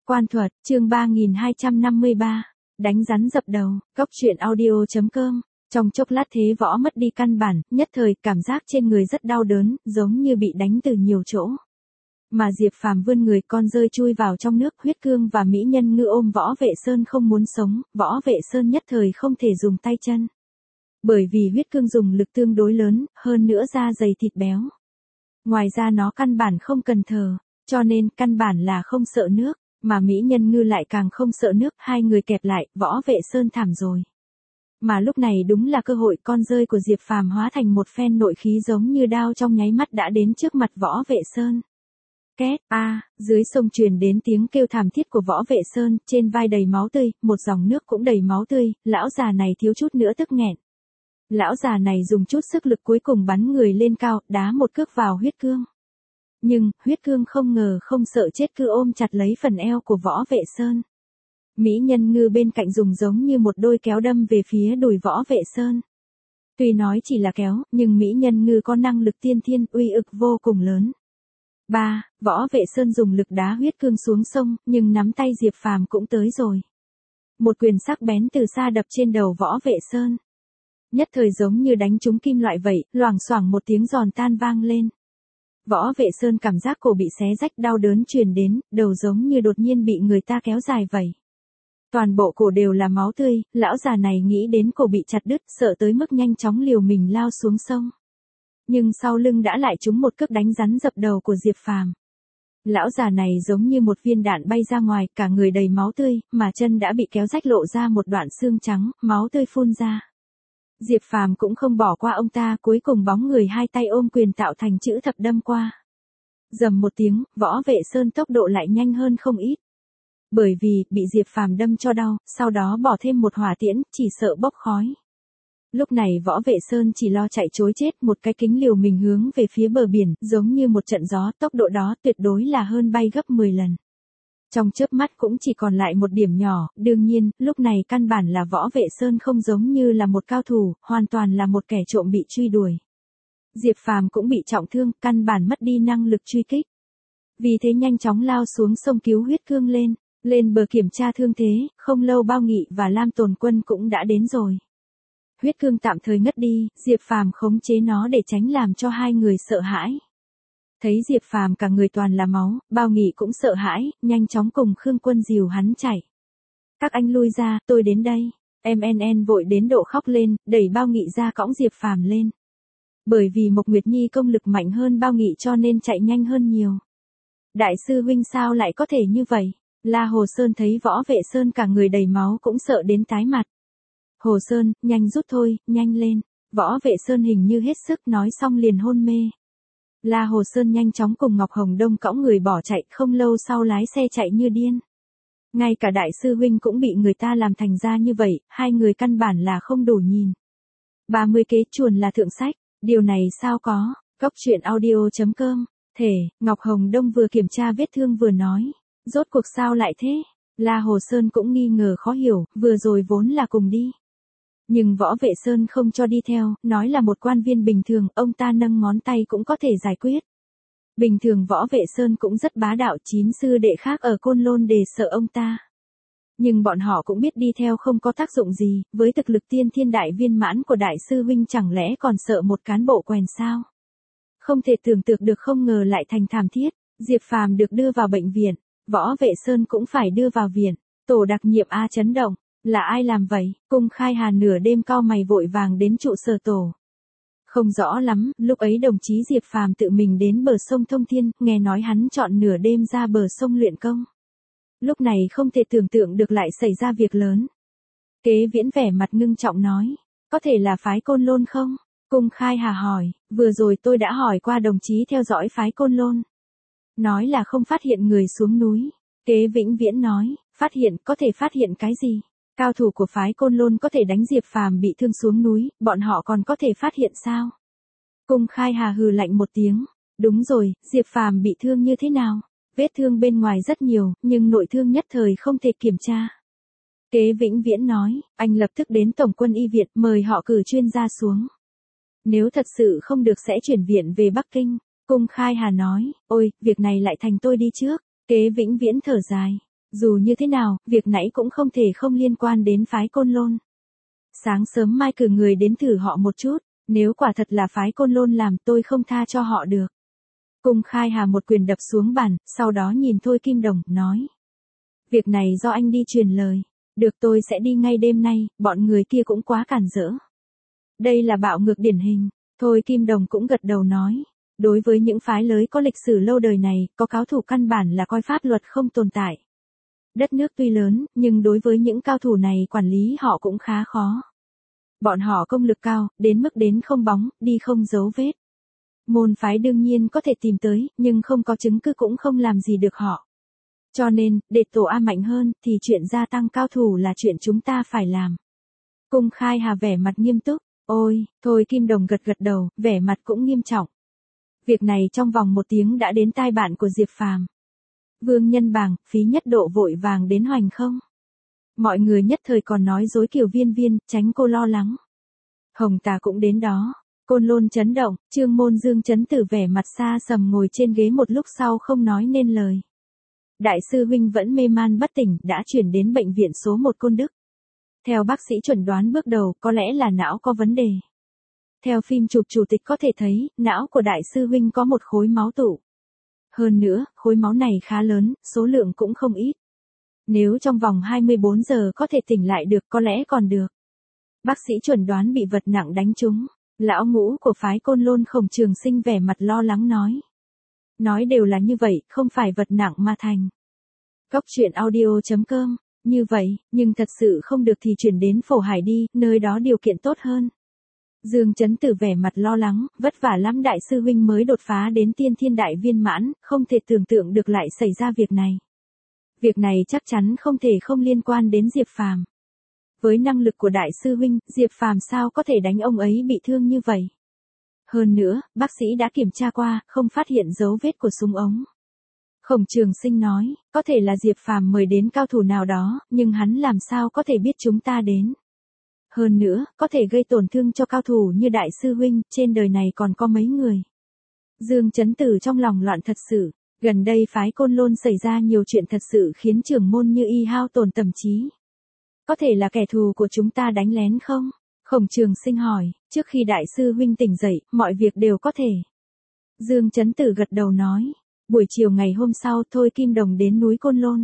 Quan thuật, chương 3253, đánh rắn dập đầu, Cóc truyện audio.com. Trong chốc lát thế võ mất đi căn bản, nhất thời cảm giác trên người rất đau đớn, giống như bị đánh từ nhiều chỗ. Mà Diệp Phàm vươn người con rơi chui vào trong nước, Huyết Cương và Mỹ Nhân Ngư ôm Võ Vệ Sơn không muốn sống, Võ Vệ Sơn nhất thời không thể dùng tay chân. Bởi vì Huyết Cương dùng lực tương đối lớn, hơn nữa da dày thịt béo. Ngoài ra nó căn bản không cần thở, cho nên căn bản là không sợ nước, mà Mỹ Nhân Ngư lại càng không sợ nước, hai người kẹp lại, Võ Vệ Sơn thảm rồi. Mà lúc này đúng là cơ hội, con rơi của Diệp Phàm hóa thành một phen nội khí giống như đao trong nháy mắt đã đến trước mặt Võ Vệ Sơn. Két, dưới sông truyền đến tiếng kêu thảm thiết của Võ Vệ Sơn, trên vai đầy máu tươi, một dòng nước cũng đầy máu tươi, lão già này thiếu chút nữa tức nghẹn. Lão già này dùng chút sức lực cuối cùng bắn người lên cao, đá một cước vào Huyết Cương. Nhưng, Huyết Cương không ngờ không sợ chết cứ ôm chặt lấy phần eo của Võ Vệ Sơn. Mỹ Nhân Ngư bên cạnh dùng giống như một đôi kéo đâm về phía đùi Võ Vệ Sơn. Tuy nói chỉ là kéo, nhưng Mỹ Nhân Ngư có năng lực tiên thiên, uy ực vô cùng lớn. Võ Vệ Sơn dùng lực đá Huyết Cương xuống sông, nhưng nắm tay Diệp Phàm cũng tới rồi. Một quyền sắc bén từ xa đập trên đầu Võ Vệ Sơn. Nhất thời giống như đánh trúng kim loại vậy, loảng xoảng một tiếng giòn tan vang lên. Võ Vệ Sơn cảm giác cổ bị xé rách, đau đớn truyền đến, đầu giống như đột nhiên bị người ta kéo dài vậy. Toàn bộ cổ đều là máu tươi, lão già này nghĩ đến cổ bị chặt đứt, sợ tới mức nhanh chóng liều mình lao xuống sông. Nhưng sau lưng đã lại trúng một cước đánh rắn dập đầu của Diệp Phàm. Lão già này giống như một viên đạn bay ra ngoài, cả người đầy máu tươi, mà chân đã bị kéo rách lộ ra một đoạn xương trắng, máu tươi phun ra. Diệp Phàm cũng không bỏ qua ông ta, cuối cùng bóng người hai tay ôm quyền tạo thành chữ thập đâm qua. Rầm một tiếng, Võ Vệ Sơn tốc độ lại nhanh hơn không ít. Bởi vì, bị Diệp Phàm đâm cho đau, sau đó bỏ thêm một hỏa tiễn, chỉ sợ bốc khói. Lúc này Võ Vệ Sơn chỉ lo chạy trối chết, một cái kính liều mình hướng về phía bờ biển, giống như một trận gió, tốc độ đó tuyệt đối là hơn bay gấp 10 lần. Trong chớp mắt cũng chỉ còn lại một điểm nhỏ, đương nhiên, lúc này căn bản là Võ Vệ Sơn không giống như là một cao thủ, hoàn toàn là một kẻ trộm bị truy đuổi. Diệp Phàm cũng bị trọng thương, căn bản mất đi năng lực truy kích. Vì thế nhanh chóng lao xuống sông cứu Huyết Cương lên bờ kiểm tra thương thế, không lâu Bao Nghị và Lam Tồn Quân cũng đã đến rồi. Huyết Cương tạm thời ngất đi, Diệp Phàm khống chế nó để tránh làm cho hai người sợ hãi. Thấy Diệp Phàm cả người toàn là máu, Bao Nghị cũng sợ hãi, nhanh chóng cùng Khương Quân dìu hắn chạy. Các anh lui ra, tôi đến đây. MNN vội đến độ khóc lên, đẩy Bao Nghị ra cõng Diệp Phàm lên. Bởi vì Mộc Nguyệt Nhi công lực mạnh hơn Bao Nghị cho nên chạy nhanh hơn nhiều. Đại sư huynh sao lại có thể như vậy? La Hồ Sơn thấy Võ Vệ Sơn cả người đầy máu cũng sợ đến tái mặt. Hồ Sơn, nhanh rút thôi, nhanh lên. Võ Vệ Sơn hình như hết sức nói xong liền hôn mê. La Hồ Sơn nhanh chóng cùng Ngọc Hồng Đông cõng người bỏ chạy, không lâu sau lái xe chạy như điên. Ngay cả đại sư huynh cũng bị người ta làm thành ra như vậy, hai người căn bản là không đủ nhìn. 30 kế chuồn là thượng sách, điều này sao có, Cóc truyện audio.com, Ngọc Hồng Đông vừa kiểm tra vết thương vừa nói, rốt cuộc sao lại thế? La Hồ Sơn cũng nghi ngờ khó hiểu, vừa rồi vốn là cùng đi. Nhưng Võ Vệ Sơn không cho đi theo, nói là một quan viên bình thường, ông ta nâng ngón tay cũng có thể giải quyết. Bình thường Võ Vệ Sơn cũng rất bá đạo, 9 sư đệ khác ở Côn Lôn đề sợ ông ta. Nhưng bọn họ cũng biết đi theo không có tác dụng gì, với thực lực tiên thiên đại viên mãn của đại sư huynh chẳng lẽ còn sợ một cán bộ quèn sao? Không thể tưởng tượng được, không ngờ lại thành thảm thiết. Diệp Phàm được đưa vào bệnh viện, Võ Vệ Sơn cũng phải đưa vào viện. Tổ đặc nhiệm A chấn động. Là ai làm vậy? Cung Khai Hà nửa đêm cau mày vội vàng đến trụ sở tổ. Không rõ lắm, lúc ấy đồng chí Diệp Phàm tự mình đến bờ sông Thông Thiên, nghe nói hắn chọn nửa đêm ra bờ sông luyện công. Lúc này không thể tưởng tượng được lại xảy ra việc lớn. Kế Viễn vẻ mặt ngưng trọng nói, có thể là phái Côn Lôn không? Cung Khai Hà hỏi, vừa rồi tôi đã hỏi qua đồng chí theo dõi phái Côn Lôn. Nói là không phát hiện người xuống núi. Kế Vĩnh Viễn nói, phát hiện, có thể phát hiện cái gì? Cao thủ của phái Côn Lôn có thể đánh Diệp Phàm bị thương xuống núi, bọn họ còn có thể phát hiện sao? Cung Khai Hà hừ lạnh một tiếng, đúng rồi, Diệp Phàm bị thương như thế nào? Vết thương bên ngoài rất nhiều, nhưng nội thương nhất thời không thể kiểm tra. Kế Vĩnh Viễn nói, anh lập tức đến Tổng quân y viện mời họ cử chuyên gia xuống. Nếu thật sự không được sẽ chuyển viện về Bắc Kinh. Cung Khai Hà nói, ôi, việc này lại thành tôi đi trước. Kế Vĩnh Viễn thở dài. Dù như thế nào, việc nãy cũng không thể không liên quan đến phái Côn Lôn. Sáng sớm mai cử người đến thử họ một chút, nếu quả thật là phái Côn Lôn làm tôi không tha cho họ được. Cung Khai Hà một quyền đập xuống bàn, sau đó nhìn Thôi Kim Đồng, nói. Việc này do anh đi truyền lời. Được, tôi sẽ đi ngay đêm nay, bọn người kia cũng quá cản rỡ. Đây là bạo ngược điển hình. Thôi Kim Đồng cũng gật đầu nói. Đối với những phái lớn có lịch sử lâu đời này, có cao thủ căn bản là coi pháp luật không tồn tại. Đất nước tuy lớn, nhưng đối với những cao thủ này quản lý họ cũng khá khó. Bọn họ công lực cao, đến mức đến không bóng, đi không dấu vết. Môn phái đương nhiên có thể tìm tới, nhưng không có chứng cứ cũng không làm gì được họ. Cho nên, để tổ A mạnh hơn, thì chuyện gia tăng cao thủ là chuyện chúng ta phải làm. Cung Khai Hà vẻ mặt nghiêm túc. Ôi, Thôi Kim Đồng gật gật đầu, vẻ mặt cũng nghiêm trọng. Việc này trong vòng 1 tiếng đã đến tai bạn của Diệp Phàm. Vương Nhân Bàng, Phí Nhất Độ vội vàng đến hoành không. Mọi người nhất thời còn nói dối Kiều Viên Viên, tránh cô lo lắng. Hồng Tà cũng đến đó. Côn Lôn chấn động, Trương Môn Dương Chấn Tử vẻ mặt xa sầm ngồi trên ghế một lúc sau không nói nên lời. Đại sư huynh vẫn mê man bất tỉnh, đã chuyển đến bệnh viện số 1 Côn Đức. Theo bác sĩ chuẩn đoán bước đầu, có lẽ là não có vấn đề. Theo phim chụp chủ tịch có thể thấy, não của đại sư huynh có một khối máu tụ. Hơn nữa, khối máu này khá lớn, số lượng cũng không ít. Nếu trong vòng 24 giờ có thể tỉnh lại được có lẽ còn được. Bác sĩ chuẩn đoán bị vật nặng đánh trúng. Lão ngũ của phái Côn Lôn Khổng Trường Sinh vẻ mặt lo lắng nói. Nói đều là như vậy, không phải vật nặng mà thành. Cốc truyện audio.com, như vậy, nhưng thật sự không được thì chuyển đến Phổ Hải đi, nơi đó điều kiện tốt hơn. Dương Chấn Tử vẻ mặt lo lắng, vất vả lắm đại sư huynh mới đột phá đến tiên thiên đại viên mãn, không thể tưởng tượng được lại xảy ra việc này. Việc này chắc chắn không thể không liên quan đến Diệp Phàm. Với năng lực của đại sư huynh, Diệp Phàm sao có thể đánh ông ấy bị thương như vậy? Hơn nữa, bác sĩ đã kiểm tra qua, không phát hiện dấu vết của súng ống. Khổng Trường Sinh nói, có thể là Diệp Phàm mời đến cao thủ nào đó, nhưng hắn làm sao có thể biết chúng ta đến? Hơn nữa, có thể gây tổn thương cho cao thủ như đại sư huynh, trên đời này còn có mấy người. Dương Chấn Tử trong lòng loạn thật sự, gần đây phái Côn Lôn xảy ra nhiều chuyện thật sự khiến trưởng môn như y hao tổn tâm trí. Có thể là kẻ thù của chúng ta đánh lén không? Khổng Trường Sinh hỏi, trước khi đại sư huynh tỉnh dậy, mọi việc đều có thể. Dương Chấn Tử gật đầu nói, buổi chiều ngày hôm sau Thôi Kim Đồng đến núi Côn Lôn.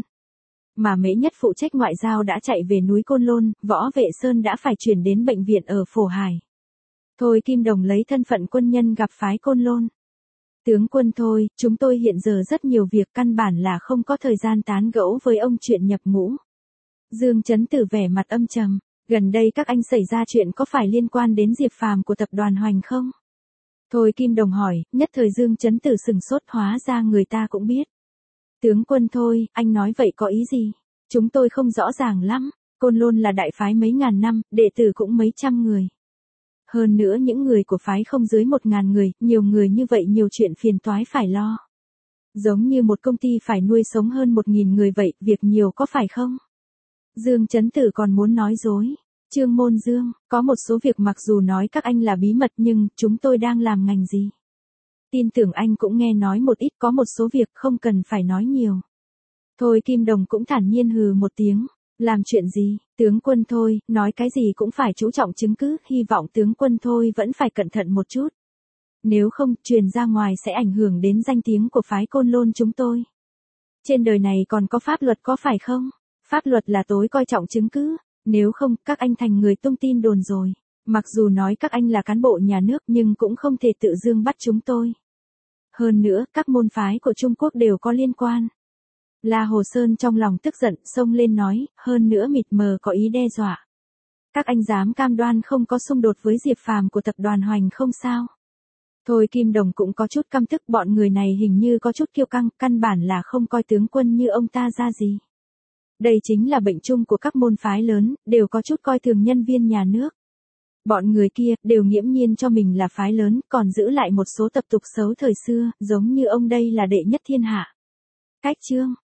Mà Mễ Nhất phụ trách ngoại giao đã chạy về núi Côn Lôn, Võ Vệ Sơn đã phải chuyển đến bệnh viện ở Phổ Hải. Thôi Kim Đồng lấy thân phận quân nhân gặp phái Côn Lôn. Tướng quân Thôi, chúng tôi hiện giờ rất nhiều việc căn bản là không có thời gian tán gẫu với ông chuyện nhập ngũ. Dương Chấn Tử vẻ mặt âm trầm, gần đây các anh xảy ra chuyện có phải liên quan đến Diệp Phàm của tập đoàn Hoành không? Thôi Kim Đồng hỏi, nhất thời Dương Chấn Tử sừng sốt hóa ra người ta cũng biết. Tướng quân Thôi, anh nói vậy có ý gì? Chúng tôi không rõ ràng lắm, Côn Lôn là đại phái mấy ngàn năm, đệ tử cũng mấy trăm người. Hơn nữa những người của phái không dưới 1.000 người, nhiều người như vậy nhiều chuyện phiền toái phải lo. Giống như một công ty phải nuôi sống hơn 1.000 người vậy, việc nhiều có phải không? Dương Chấn Tử còn muốn nói dối. Trương Môn Dương, có một số việc mặc dù nói các anh là bí mật nhưng chúng tôi đang làm ngành gì? Tin tưởng anh cũng nghe nói một ít, có một số việc không cần phải nói nhiều. Thôi Kim Đồng cũng thản nhiên hừ một tiếng. Làm chuyện gì, tướng quân Thôi, nói cái gì cũng phải chú trọng chứng cứ, hy vọng tướng quân Thôi vẫn phải cẩn thận một chút. Nếu không, truyền ra ngoài sẽ ảnh hưởng đến danh tiếng của phái Côn Lôn chúng tôi. Trên đời này còn có pháp luật có phải không? Pháp luật là tối coi trọng chứng cứ, nếu không, các anh thành người tung tin đồn rồi. Mặc dù nói các anh là cán bộ nhà nước nhưng cũng không thể tự dưng bắt chúng tôi. Hơn nữa, các môn phái của Trung Quốc đều có liên quan. La Hồ Sơn trong lòng tức giận, xông lên nói, hơn nữa mịt mờ có ý đe dọa. Các anh dám cam đoan không có xung đột với Diệp Phàm của tập đoàn Hoành không sao? Thôi Kim Đồng cũng có chút căm tức, bọn người này hình như có chút kiêu căng, căn bản là không coi tướng quân như ông ta ra gì. Đây chính là bệnh chung của các môn phái lớn, đều có chút coi thường nhân viên nhà nước. Bọn người kia, đều nghiễm nhiên cho mình là phái lớn, còn giữ lại một số tập tục xấu thời xưa, giống như ông đây là đệ nhất thiên hạ. Cách chương